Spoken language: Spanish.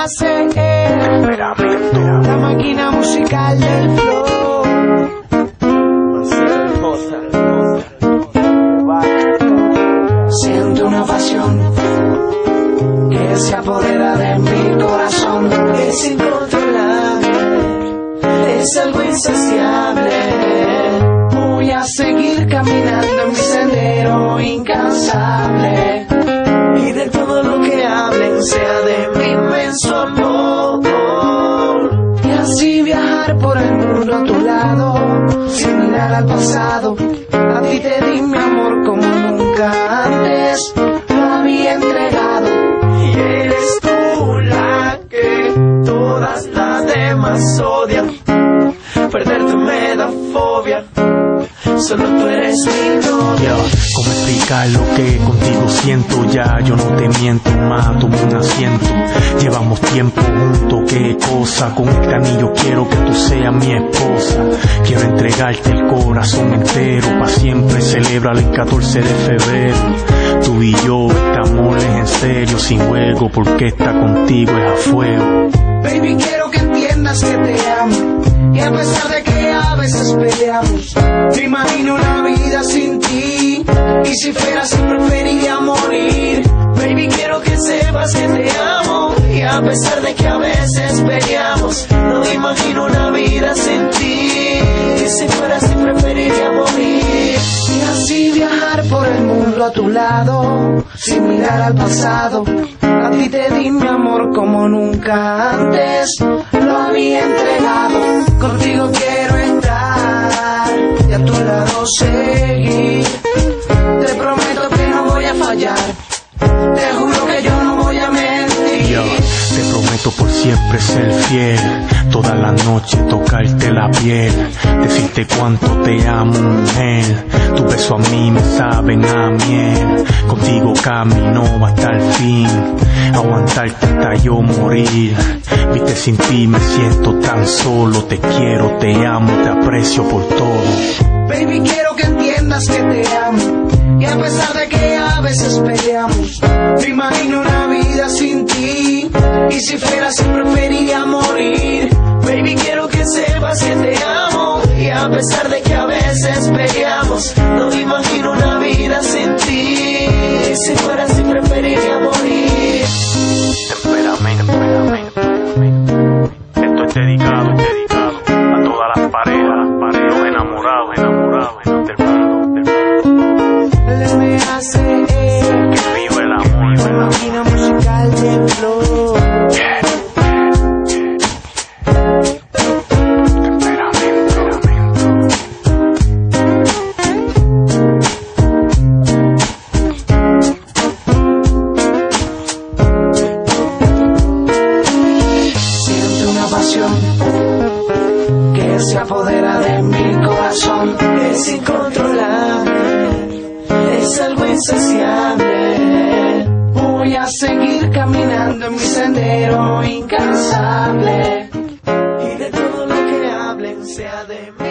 hace la máquina musical del flow. Siento una pasión que se apodera de mi corazón. Es incontrolable, es algo insaciable. Voy a seguir caminando en mi sendero incansable, y de todo lo que hablen sea de mi inmenso amor, y así viajar por el mundo a tu lado, sin mirar al pasado. A ti te di mi amor como nunca antes lo había entregado, y eres tú la que todas las demás odian. Perderte me da fobia, solo tú eres mi novia. ¿Cómo explicar lo que contigo siento? Ya yo no te miento más, toma un asiento. Llevamos tiempo juntos, qué cosa. Con este anillo quiero que tú seas mi esposa. Quiero entregarte el corazón entero, pa' siempre celébralo el 14 de febrero. Tú y yo, este amor es en serio, sin juego, porque estar contigo es a fuego. Baby, quiero que entiendas que te amo, y a pesar de que a veces peleamos, te imagino una vida sin ti, y si fuera así preferiría morir. Baby, quiero que sepas que te amo, y a pesar de que a veces peleamos, no me imagino una vida sin ti, y si fuera así preferiría morir. Y así viajar por el mundo a tu lado, sin mirar al pasado. A ti te di mi amor como nunca antes lo había entregado. Contigo quiero estar y a tu lado seguir. Te prometo que no voy a fallar, te juro que yo no voy a mentir. Te prometo por siempre ser fiel, toda la noche tocarte la piel, decirte cuánto te amo, mujer. Tu beso a mí me saben a miel, contigo camino hasta el fin, aguantarte hasta yo morir. Viste, sin ti me siento tan solo, te quiero, te amo, te aprecio por todo. Baby, quiero que entiendas que te amo, y a pesar de que a veces peleamos, me imagino una vida sin ti, y si fuera así preferiría morir. Baby, quiero que sepas que te amo, y a pesar de que a veces peleamos, no me imagino una vida sin ti, y si fuera así preferiría morir. Esto es dedicado a todas las parejas, los enamorados del mundo. Me hace que viva el amor, la máquina musical del flow. Siento una pasión que se apodera de mi corazón. Es incontrolable, es algo insaciable. Voy a seguir caminando en mi sendero incansable, y de todo lo que hablen sea de mí.